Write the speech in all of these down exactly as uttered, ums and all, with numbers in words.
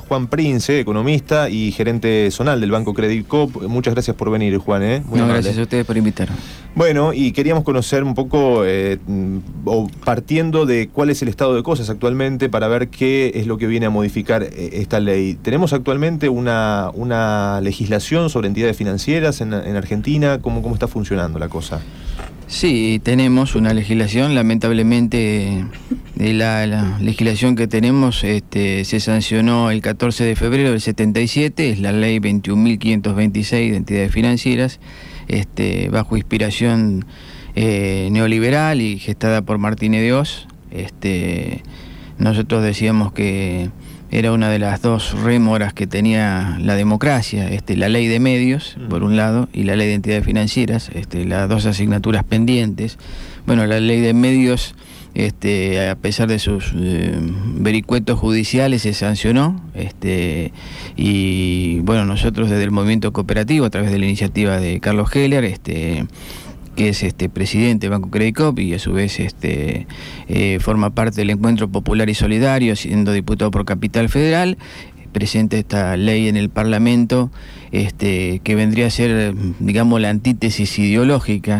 Juan Prince, economista y gerente zonal del Banco Credit Coop. Muchas gracias por venir, Juan. ¿eh? Muy no, gracias a ustedes por invitarme. Bueno, y queríamos conocer un poco, eh, o partiendo de cuál es el estado de cosas actualmente para ver qué es lo que viene a modificar eh, esta ley. ¿Tenemos actualmente una, una legislación sobre entidades financieras en, en Argentina? ¿Cómo, ¿Cómo está funcionando la cosa? Sí, tenemos una legislación, lamentablemente de la, la legislación que tenemos este, se sancionó el catorce de febrero del setenta y siete, es la ley veintiún mil quinientos veintiséis de entidades financieras, este, bajo inspiración eh, neoliberal y gestada por Martínez de Oz. Este, nosotros decíamos que era una de las dos rémoras que tenía la democracia, este, la ley de medios, por un lado, y la ley de entidades financieras, este, las dos asignaturas pendientes. Bueno, la ley de medios, este, a pesar de sus eh, vericuetos judiciales, se sancionó, este, y bueno, nosotros desde el movimiento cooperativo, a través de la iniciativa de Carlos Heller, este, que es este presidente del Banco Credit Coop y a su vez este eh, forma parte del Encuentro Popular y Solidario, siendo diputado por Capital Federal, presenta esta ley en el Parlamento, este que vendría a ser, digamos, la antítesis ideológica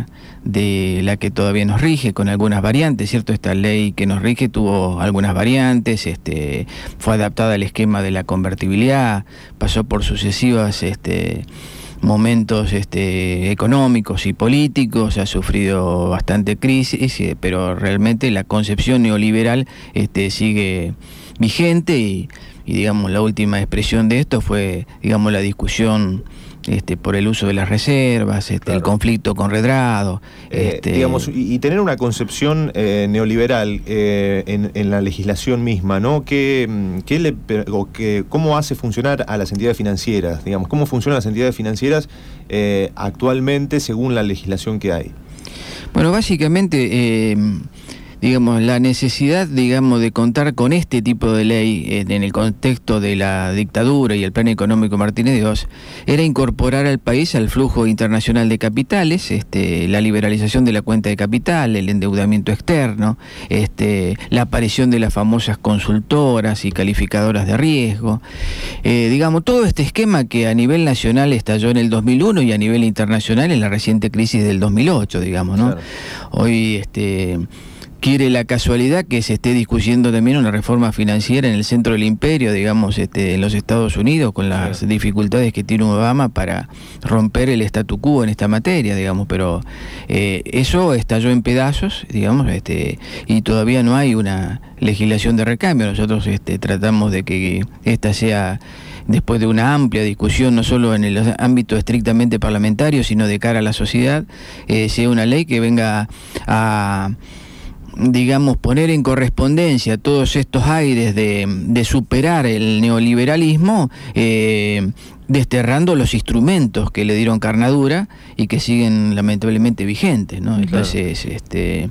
de la que todavía nos rige, con algunas variantes, ¿cierto? Esta ley que nos rige tuvo algunas variantes, este fue adaptada al esquema de la convertibilidad, pasó por sucesivas este momentos este, económicos y políticos, ha sufrido bastante crisis, eh, pero realmente la concepción neoliberal este, sigue vigente y, y digamos la última expresión de esto fue digamos la discusión este, por el uso de las reservas, este, claro. El conflicto con Redrado. Eh, este, digamos, y, y tener una concepción eh, neoliberal eh, en, en la legislación misma, ¿no? ¿Qué, qué le, o qué, ¿Cómo hace funcionar a las entidades financieras? Digamos, ¿cómo funcionan las entidades financieras eh, actualmente según la legislación que hay? Bueno, básicamente, eh, digamos, la necesidad, digamos, de contar con este tipo de ley eh, en el contexto de la dictadura y el plan económico Martínez de Oz era incorporar al país al flujo internacional de capitales, este, la liberalización de la cuenta de capital, el endeudamiento externo, este, la aparición de las famosas consultoras y calificadoras de riesgo, eh, digamos, todo este esquema que a nivel nacional estalló en el dos mil uno y a nivel internacional en la reciente crisis del dos mil ocho, digamos, ¿no? Claro. Hoy, este... quiere la casualidad que se esté discutiendo también una reforma financiera en el centro del imperio, digamos, este, en los Estados Unidos, con las sí. dificultades que tiene Obama para romper el statu quo en esta materia, digamos, pero eh, eso estalló en pedazos, digamos, este, y todavía no hay una legislación de recambio. Nosotros este, tratamos de que esta sea, después de una amplia discusión, no solo en el ámbito estrictamente parlamentario, sino de cara a la sociedad, eh, sea una ley que venga a... digamos, poner en correspondencia todos estos aires de, de superar el neoliberalismo, eh, desterrando los instrumentos que le dieron carnadura y que siguen lamentablemente vigentes, ¿no? Entonces, claro. este,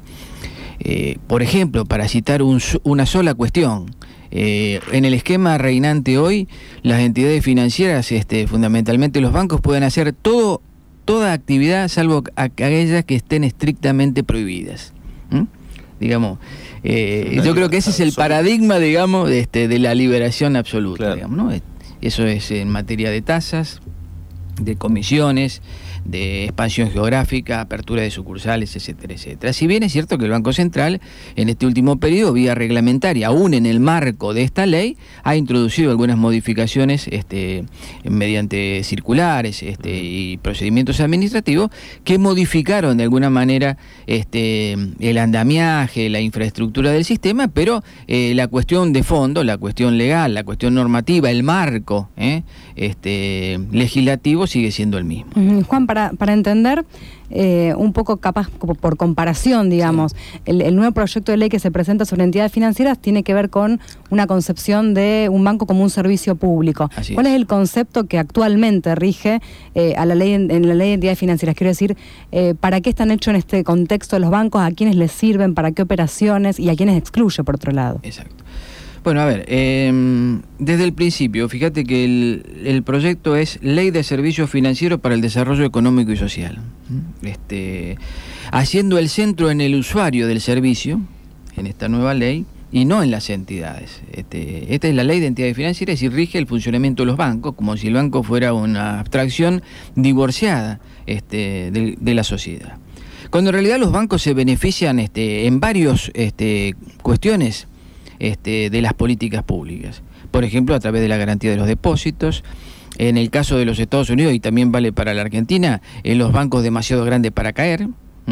eh, por ejemplo, para citar un, una sola cuestión, eh, en el esquema reinante hoy, las entidades financieras, este, fundamentalmente los bancos, pueden hacer todo, toda actividad salvo aquellas que estén estrictamente prohibidas. ¿Mm? Digamos, eh, yo creo que ese es el paradigma, digamos, de, este, de la liberación absoluta, claro. digamos, ¿no? Eso es en materia de tasas, de comisiones, de expansión geográfica, apertura de sucursales, etcétera, etcétera. Si bien es cierto que el Banco Central, en este último periodo, vía reglamentaria, aún en el marco de esta ley, ha introducido algunas modificaciones este, mediante circulares este, y procedimientos administrativos que modificaron de alguna manera este, el andamiaje, la infraestructura del sistema, pero eh, la cuestión de fondo, la cuestión legal, la cuestión normativa, el marco eh, este, legislativo sigue siendo el mismo. Uh-huh. Juan, para, para entender eh, un poco capaz por comparación, digamos, sí. el, el nuevo proyecto de ley que se presenta sobre entidades financieras tiene que ver con una concepción de un banco como un servicio público. Así ¿Cuál es. es el concepto que actualmente rige eh, a la ley en, en la ley de entidades financieras? Quiero decir, eh, ¿para qué están hechos en este contexto los bancos? ¿A quiénes les sirven? ¿Para qué operaciones? ¿Y a quiénes excluye, por otro lado? Exacto. Bueno, a ver, eh, desde el principio, fíjate que el, el proyecto es Ley de Servicios Financieros para el Desarrollo Económico y Social. Este, haciendo el centro en el usuario del servicio, en esta nueva ley, y no en las entidades. Este, esta es la ley de entidades financieras y rige el funcionamiento de los bancos, como si el banco fuera una abstracción divorciada este, de, de la sociedad. Cuando en realidad los bancos se benefician este, en varias este, cuestiones este, de las políticas públicas. Por ejemplo, a través de la garantía de los depósitos. En el caso de los Estados Unidos, y también vale para la Argentina, en los bancos demasiado grandes para caer,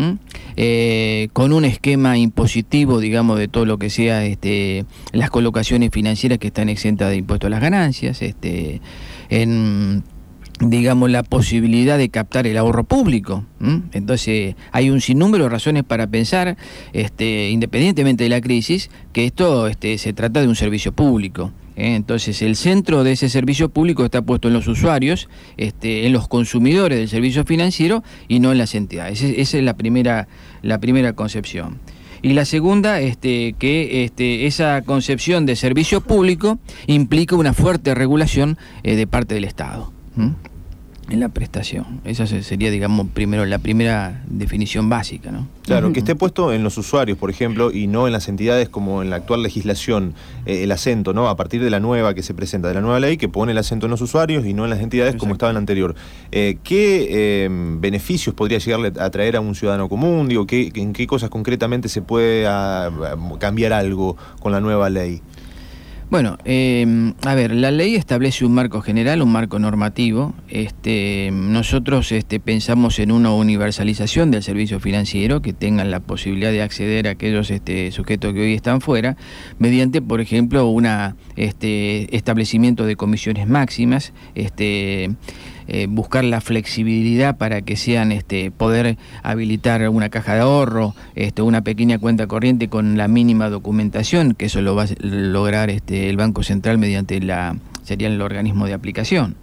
eh, con un esquema impositivo, digamos, de todo lo que sea este, las colocaciones financieras que están exentas de impuestos a las ganancias, este, en, digamos, la posibilidad de captar el ahorro público. ¿Mm? Entonces, hay un sinnúmero de razones para pensar, este, independientemente de la crisis, que esto este, se trata de un servicio público. ¿Eh? Entonces el centro de ese servicio público está puesto en los usuarios, este, en los consumidores del servicio financiero y no en las entidades. Esa, esa es la primera, la primera concepción. Y la segunda, este, que este, esa concepción de servicio público implica una fuerte regulación eh, de parte del Estado. ¿Mm? En la prestación. Esa sería, digamos, primero la primera definición básica, ¿no? Claro, que esté puesto en los usuarios, por ejemplo, y no en las entidades como en la actual legislación, eh, el acento, ¿no? A partir de la nueva que se presenta, de la nueva ley, que pone el acento en los usuarios y no en las entidades. Exacto. Como estaba en la anterior. Eh, ¿Qué eh, beneficios podría llegarle a traer a un ciudadano común? Digo, ¿qué, ¿en qué cosas concretamente se puede a, a cambiar algo con la nueva ley? Bueno, eh, a ver, la ley establece un marco general, un marco normativo. Este, nosotros este, pensamos en una universalización del servicio financiero, que tengan la posibilidad de acceder a aquellos este, sujetos que hoy están fuera, mediante, por ejemplo, un este, establecimiento de comisiones máximas, este, eh, buscar la flexibilidad para que sean, este, poder habilitar una caja de ahorro, este, una pequeña cuenta corriente con la mínima documentación, que eso lo va a lograr este, el Banco Central mediante la, sería el organismo de aplicación.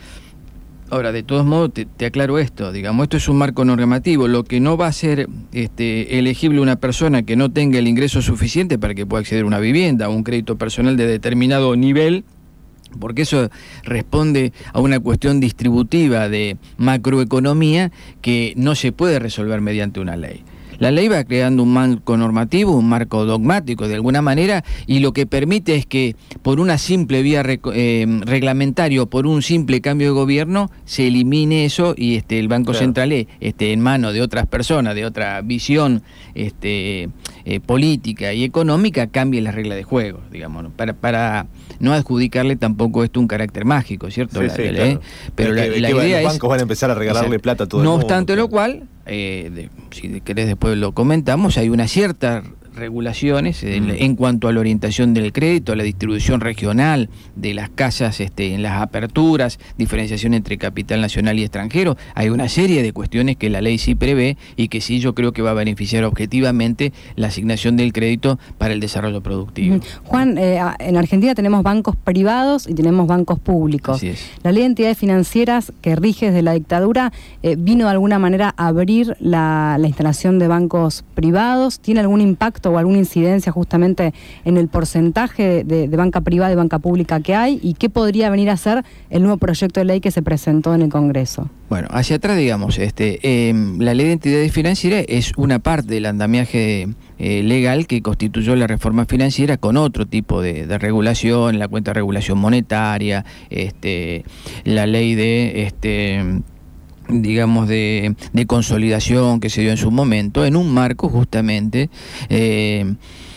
Ahora, de todos modos, te, te aclaro esto, digamos, esto es un marco normativo, lo que no va a ser este, elegible una persona que no tenga el ingreso suficiente para que pueda acceder a una vivienda o un crédito personal de determinado nivel, porque eso responde a una cuestión distributiva de macroeconomía que no se puede resolver mediante una ley. La ley va creando un marco normativo, un marco dogmático de alguna manera, y lo que permite es que por una simple vía reg eh, reglamentaria o por un simple cambio de gobierno se elimine eso y este, el Banco claro. Central este, en manos de otras personas, de otra visión este, eh, política y económica, cambie las reglas de juego, digamos, ¿no? para, para no adjudicarle tampoco esto un carácter mágico, ¿cierto? Sí, la, sí, la, claro. eh, pero la, que, la que idea los es... bancos van a empezar a regalarle exacto. plata a todo no el mundo. No obstante claro. lo cual, eh, de, si querés después lo comentamos, hay una cierta regulaciones en, en cuanto a la orientación del crédito, a la distribución regional de las casas este, en las aperturas, diferenciación entre capital nacional y extranjero. Hay una serie de cuestiones que la ley sí prevé y que sí yo creo que va a beneficiar objetivamente la asignación del crédito para el desarrollo productivo. Juan, eh, en Argentina tenemos bancos privados y tenemos bancos públicos. Así es. La ley de entidades financieras que rige desde la dictadura eh, vino de alguna manera a abrir la, la instalación de bancos privados. ¿Tiene algún impacto o alguna incidencia justamente en el porcentaje de, de banca privada y banca pública que hay? ¿Y qué podría venir a ser el nuevo proyecto de ley que se presentó en el Congreso? Bueno, hacia atrás, digamos, este, eh, la ley de entidades financieras es una parte del andamiaje eh, legal que constituyó la reforma financiera con otro tipo de, de regulación, la cuenta de regulación monetaria, este, la ley de... este digamos, de, de consolidación que se dio en su momento, en un marco justamente eh,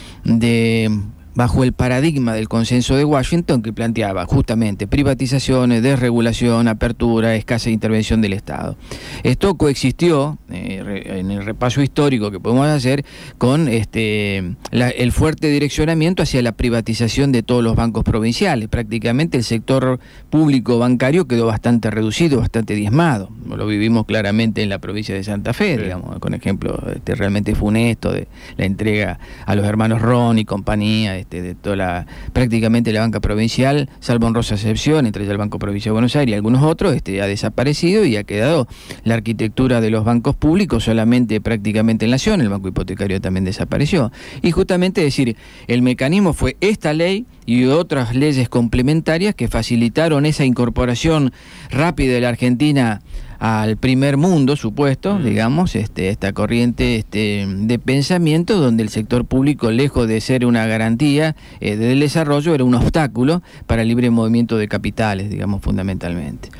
de... bajo el paradigma del consenso de Washington, que planteaba justamente privatizaciones, desregulación, apertura, escasa intervención del Estado. Esto coexistió eh, re, en el repaso histórico que podemos hacer con este, la, el fuerte direccionamiento hacia la privatización de todos los bancos provinciales. Prácticamente el sector público bancario quedó bastante reducido, bastante diezmado. Lo vivimos claramente en la provincia de Santa Fe, sí. digamos, con ejemplo este, realmente funesto de la entrega a los hermanos Ron y compañía, Este, de toda la, prácticamente la banca provincial, salvo honrosa excepción, entre ellas el Banco Provincial de Buenos Aires y algunos otros, este, ha desaparecido y ha quedado la arquitectura de los bancos públicos solamente prácticamente en la nación. El banco hipotecario también desapareció. Y justamente decir, el mecanismo fue esta ley y otras leyes complementarias que facilitaron esa incorporación rápida de la Argentina al primer mundo, supuesto, mm. digamos, este, esta corriente este, de pensamiento donde el sector público, lejos de ser una garantía eh, del desarrollo, era un obstáculo para el libre movimiento de capitales, digamos, fundamentalmente.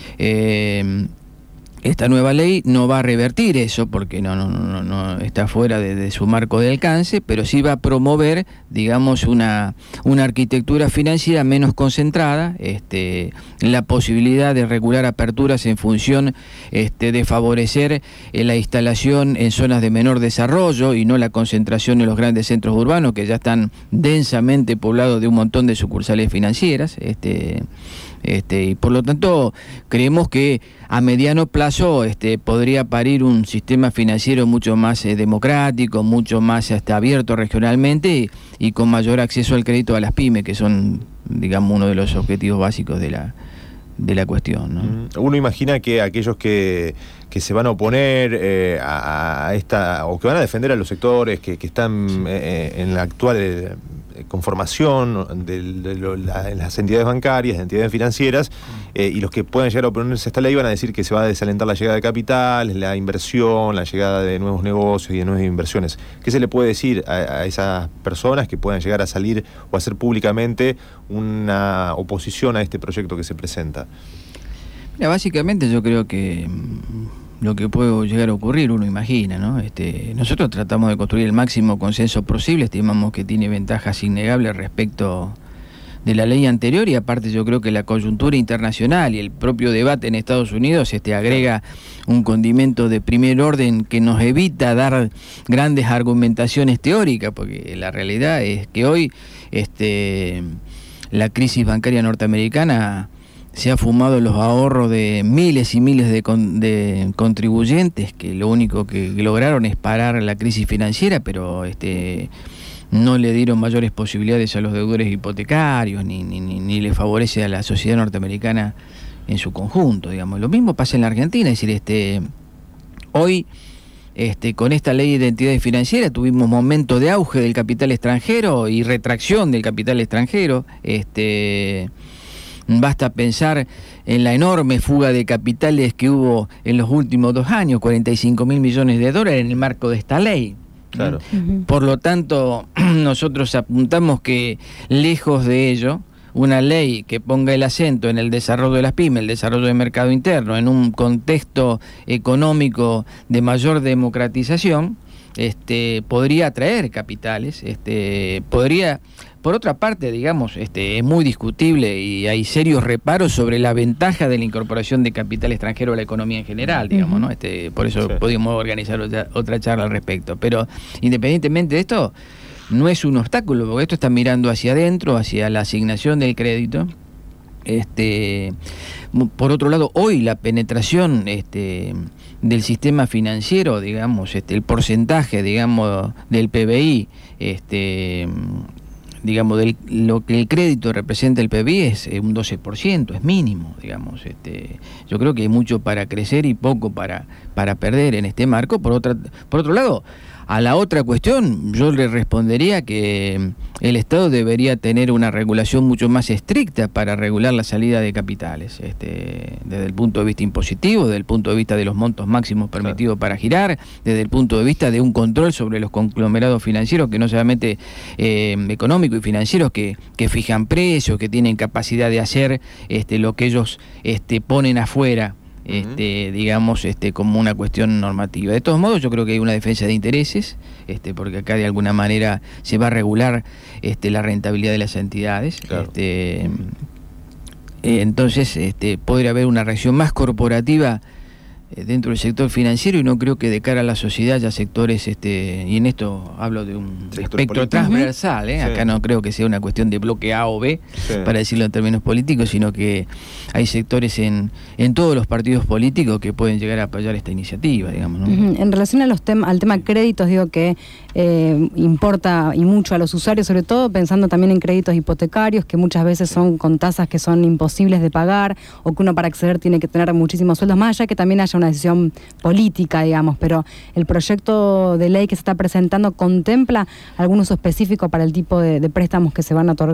Eh, Esta nueva ley no va a revertir eso porque no, no, no, no está fuera de, de su marco de alcance, pero sí va a promover, digamos, una, una arquitectura financiera menos concentrada, este, la posibilidad de regular aperturas en función este, de favorecer eh, la instalación en zonas de menor desarrollo y no la concentración en los grandes centros urbanos que ya están densamente poblados de un montón de sucursales financieras. Este, Este, y por lo tanto creemos que a mediano plazo este, podría parir un sistema financiero mucho más eh, democrático, mucho más hasta abierto regionalmente y, y con mayor acceso al crédito a las pymes, que son, digamos, uno de los objetivos básicos de la de la cuestión, ¿no? Uno imagina que aquellos que, que se van a oponer eh, a, a esta, o que van a defender a los sectores que, que están eh, en la actual eh, conformación de, de, de la, las entidades bancarias, de entidades financieras, eh, y los que puedan llegar a oponerse a esta ley van a decir que se va a desalentar la llegada de capitales, la inversión, la llegada de nuevos negocios y de nuevas inversiones. ¿Qué se le puede decir a, a esas personas que puedan llegar a salir o hacer públicamente una oposición a este proyecto que se presenta? Mira, básicamente yo creo que lo que puede llegar a ocurrir, uno imagina, ¿no? Este, nosotros tratamos de construir el máximo consenso posible, estimamos que tiene ventajas innegables respecto de la ley anterior y aparte yo creo que la coyuntura internacional y el propio debate en Estados Unidos este, agrega un condimento de primer orden que nos evita dar grandes argumentaciones teóricas, porque la realidad es que hoy este, la crisis bancaria norteamericana se ha fumado los ahorros de miles y miles de, con, de contribuyentes que lo único que lograron es parar la crisis financiera, pero este no le dieron mayores posibilidades a los deudores hipotecarios ni, ni, ni, ni le favorece a la sociedad norteamericana en su conjunto, digamos. Lo mismo pasa en la Argentina, es decir, este hoy este con esta ley de identidades financieras tuvimos momento de auge del capital extranjero y retracción del capital extranjero. este Basta pensar en la enorme fuga de capitales que hubo en los últimos dos años, cuarenta y cinco mil millones de dólares en el marco de esta ley. Claro. Uh-huh. Por lo tanto, nosotros apuntamos que, lejos de ello, una ley que ponga el acento en el desarrollo de las pymes, el desarrollo del mercado interno, en un contexto económico de mayor democratización, este, podría atraer capitales, este, podría... Por otra parte, digamos, este, es muy discutible y hay serios reparos sobre la ventaja de la incorporación de capital extranjero a la economía en general, digamos, ¿no? Este, por eso sí. Podríamos organizar otra, otra charla al respecto. Pero independientemente de esto, no es un obstáculo, porque esto está mirando hacia adentro, hacia la asignación del crédito. Este, por otro lado, hoy la penetración este, del sistema financiero, digamos, este, el porcentaje, digamos, del P B I, este digamos, del, lo que el crédito representa el P B I es eh, un doce por ciento, es mínimo, digamos. Este, yo creo que hay mucho para crecer y poco para, para perder en este marco. Por otra, por otro lado, a la otra cuestión, yo le respondería que el Estado debería tener una regulación mucho más estricta para regular la salida de capitales, este, desde el punto de vista impositivo, desde el punto de vista de los montos máximos permitidos para girar, desde el punto de vista de un control sobre los conglomerados financieros, que no solamente eh, económicos y financieros, que, que fijan precios, que tienen capacidad de hacer este, lo que ellos este, ponen afuera. Este, uh-huh. digamos, este, como una cuestión normativa. De todos modos, yo creo que hay una defensa de intereses, este, porque acá de alguna manera se va a regular este, la rentabilidad de las entidades. Claro. Este, eh, entonces, este, podría haber una reacción más corporativa eh, dentro del sector financiero, y no creo que de cara a la sociedad haya sectores, este, y en esto hablo de un sector espectro político transversal, ¿eh? Sí. Acá no creo que sea una cuestión de bloque A o B, sí, para decirlo en términos políticos, sino que hay sectores en, en todos los partidos políticos que pueden llegar a apoyar esta iniciativa, digamos, ¿no? Uh-huh. En relación a los tem- al tema créditos, digo que eh, importa y mucho a los usuarios, sobre todo pensando también en créditos hipotecarios, que muchas veces son con tasas que son imposibles de pagar, o que uno para acceder tiene que tener muchísimos sueldos, más allá que también haya una decisión política, digamos. Pero el proyecto de ley que se está presentando, ¿contempla algún uso específico para el tipo de, de préstamos que se van a otorgar?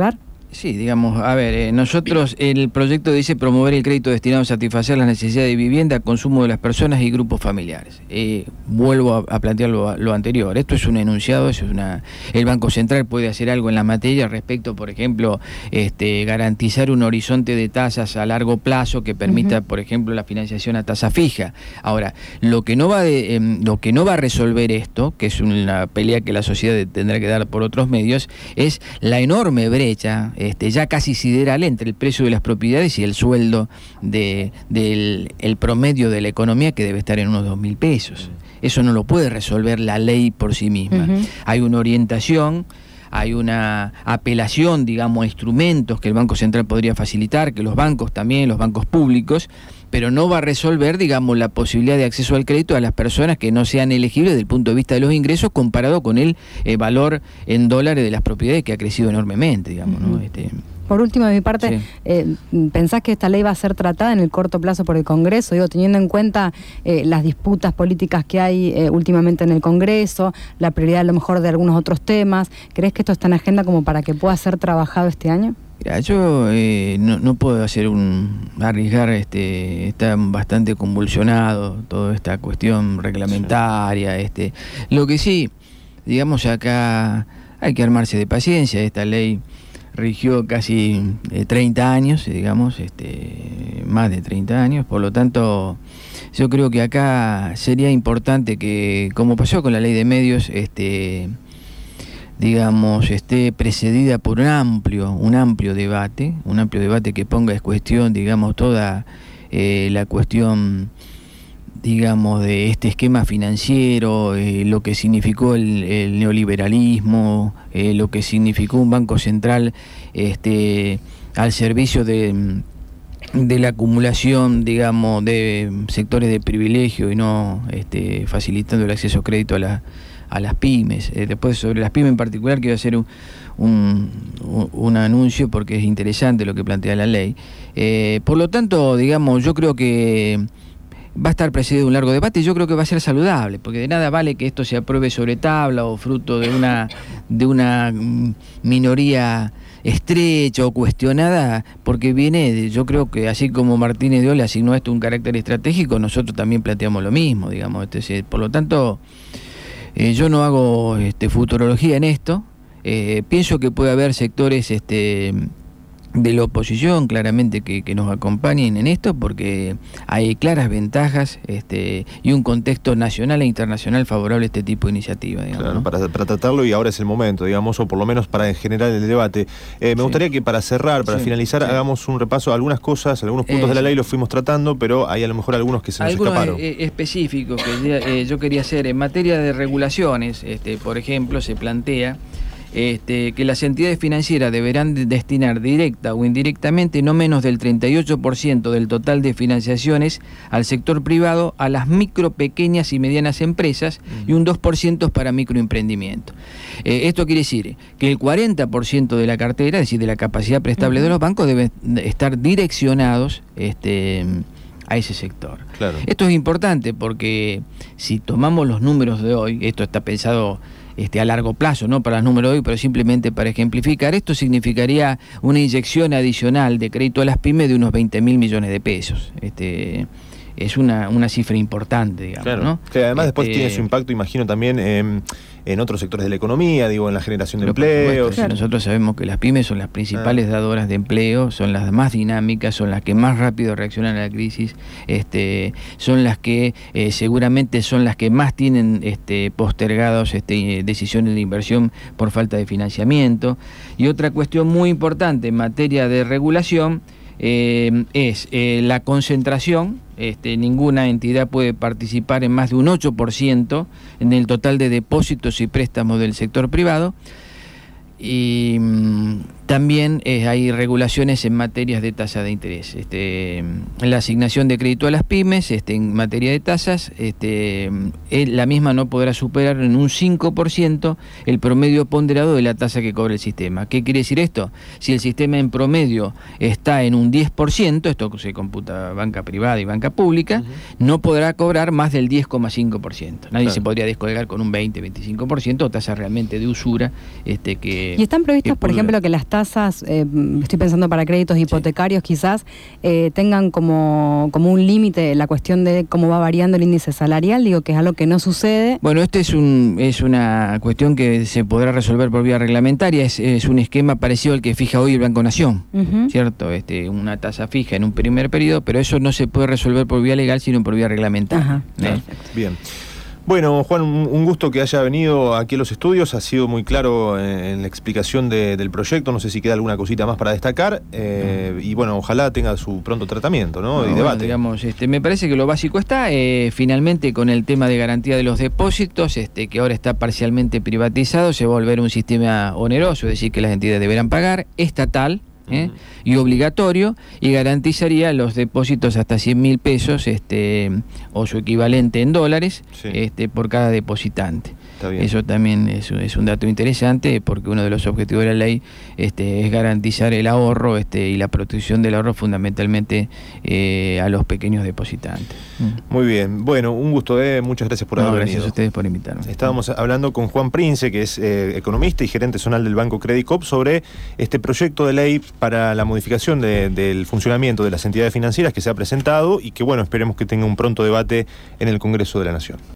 Sí, digamos, a ver, eh, nosotros, el proyecto dice promover el crédito destinado a satisfacer las necesidades de vivienda, consumo de las personas y grupos familiares. Eh, vuelvo a, a plantear lo, lo anterior. Esto es un enunciado, eso es una. El Banco Central puede hacer algo en la materia respecto, por ejemplo, este, garantizar un horizonte de tasas a largo plazo que permita, uh-huh. por ejemplo, la financiación a tasa fija. Ahora, lo que no va de, eh, lo que no va a resolver esto, que es una pelea que la sociedad tendrá que dar por otros medios, es la enorme brecha. Este, ya casi sideral entre el precio de las propiedades y el sueldo de, del el promedio de la economía, que debe estar en unos dos mil pesos. Eso no lo puede resolver la ley por sí misma. Uh-huh. Hay una orientación, hay una apelación, digamos, a instrumentos que el Banco Central podría facilitar, que los bancos también, los bancos públicos, pero no va a resolver, digamos, la posibilidad de acceso al crédito a las personas que no sean elegibles desde el punto de vista de los ingresos, comparado con el eh, valor en dólares de las propiedades, que ha crecido enormemente, digamos, ¿no? Este, Por último, de mi parte, sí. eh, ¿pensás que esta ley va a ser tratada en el corto plazo por el Congreso? Digo, teniendo en cuenta eh, las disputas políticas que hay eh, últimamente en el Congreso, la prioridad a lo mejor de algunos otros temas, ¿crees que esto está en agenda como para que pueda ser trabajado este año? Mira, yo eh, no, no puedo hacer un arriesgar, este, está bastante convulsionado toda esta cuestión reglamentaria. Este, lo que sí, digamos, acá hay que armarse de paciencia. Esta ley rigió casi eh, treinta años, digamos, este, más de treinta años, por lo tanto, yo creo que acá sería importante que, como pasó con la ley de medios, este, digamos, esté precedida por un amplio, un amplio debate, un amplio debate que ponga en cuestión, digamos, toda eh, la cuestión, digamos, de este esquema financiero, eh, lo que significó el, el neoliberalismo, eh, lo que significó un Banco Central este, al servicio de, de la acumulación, digamos, de sectores de privilegio y no este, facilitando el acceso a crédito a la a las pymes. Eh, después, sobre las pymes en particular, quiero hacer un, un, un anuncio porque es interesante lo que plantea la ley. Eh, por lo tanto, digamos, yo creo que va a estar precedido de un largo debate y yo creo que va a ser saludable, porque de nada vale que esto se apruebe sobre tabla o fruto de una, de una minoría estrecha o cuestionada, porque viene, de, yo creo que así como Martínez de Ola asignó a esto un carácter estratégico, nosotros también planteamos lo mismo, digamos. Entonces, por lo tanto, Eh, yo no hago este, futurología en esto. Eh, pienso que puede haber sectores este, de la oposición, claramente, que, que nos acompañen en esto, porque hay claras ventajas este, y un contexto nacional e internacional favorable a este tipo de iniciativa. Digamos, claro, ¿no? para, para tratarlo, y ahora es el momento, digamos, o por lo menos para generar el debate. Eh, me sí. gustaría que para cerrar, para sí, finalizar, sí. hagamos un repaso a algunas cosas, algunos puntos eh, de la ley los fuimos tratando, pero hay a lo mejor algunos que se nos algunos escaparon. Eh, específicos que eh, yo quería hacer. En materia de regulaciones, este, por ejemplo, se plantea Este, que las entidades financieras deberán de destinar directa o indirectamente no menos del treinta y ocho por ciento del total de financiaciones al sector privado, a las micro, pequeñas y medianas empresas, mm. y un dos por ciento para microemprendimiento. Eh, esto quiere decir que el cuarenta por ciento de la cartera, es decir, de la capacidad prestable mm. de los bancos, deben estar direccionados este, a ese sector. Claro. Esto es importante porque si tomamos los números de hoy, esto está pensado Este, a largo plazo, no para el número de hoy, pero simplemente para ejemplificar, esto significaría una inyección adicional de crédito a las pymes de unos veinte mil millones de pesos. Este, es una, una cifra importante, digamos, claro, ¿no? Que además este, después tiene su impacto, imagino, también eh, en otros sectores de la economía, digo, en la generación de empleos. Claro. Nosotros sabemos que las pymes son las principales ah. dadoras de empleo, son las más dinámicas, son las que más rápido reaccionan a la crisis, este, son las que eh, seguramente son las que más tienen este, postergados este, decisiones de inversión por falta de financiamiento. Y otra cuestión muy importante en materia de regulación eh, es eh, la concentración. Este, ninguna entidad puede participar en más de un ocho por ciento en el total de depósitos y préstamos del sector privado. Y mmm, también eh, hay regulaciones en materias de tasa de interés. Este, la asignación de crédito a las pymes, este, en materia de tasas, este, eh, la misma no podrá superar en un cinco por ciento el promedio ponderado de la tasa que cobra el sistema. ¿Qué quiere decir esto? Si el sistema en promedio está en un diez por ciento, esto se computa banca privada y banca pública, uh-huh. no podrá cobrar más del diez coma cinco por ciento. Nadie claro. se podría descolgar con un veinte, veinticinco por ciento, o tasa realmente de usura. Este, que, ¿Y están previstos, por ejemplo, que las tasas tasas, eh, estoy pensando para créditos hipotecarios sí. quizás, eh, tengan como, como un límite la cuestión de cómo va variando el índice salarial, digo que es algo que no sucede. Bueno, este es un es una cuestión que se podrá resolver por vía reglamentaria, es, es un esquema parecido al que fija hoy el Banco Nación, uh-huh. ¿cierto? Este, una tasa fija en un primer periodo, pero eso no se puede resolver por vía legal, sino por vía reglamentaria. Ajá, ¿eh? Bien. Bueno, Juan, un gusto que haya venido aquí a los estudios, ha sido muy claro en la explicación de, del proyecto, no sé si queda alguna cosita más para destacar, eh, y bueno, ojalá tenga su pronto tratamiento, ¿no? no y debate. Bueno, digamos, este, me parece que lo básico está, eh, finalmente con el tema de garantía de los depósitos, este, que ahora está parcialmente privatizado, se va a volver un sistema oneroso, es decir, que las entidades deberán pagar, estatal, ¿Eh? Uh-huh. y obligatorio, y garantizaría los depósitos hasta cien mil pesos este, o su equivalente en dólares sí. este, por cada depositante. Eso también es, es un dato interesante porque uno de los objetivos de la ley este, es garantizar el ahorro este, y la protección del ahorro fundamentalmente eh, a los pequeños depositantes. Muy bien, bueno, un gusto, eh. muchas gracias por no, haber gracias venido. Gracias a ustedes por invitarme. Estábamos hablando con Juan Prince, que es eh, economista y gerente zonal del Banco Credit Coop, sobre este proyecto de ley para la modificación de, del funcionamiento de las entidades financieras que se ha presentado y que, bueno, esperemos que tenga un pronto debate en el Congreso de la Nación.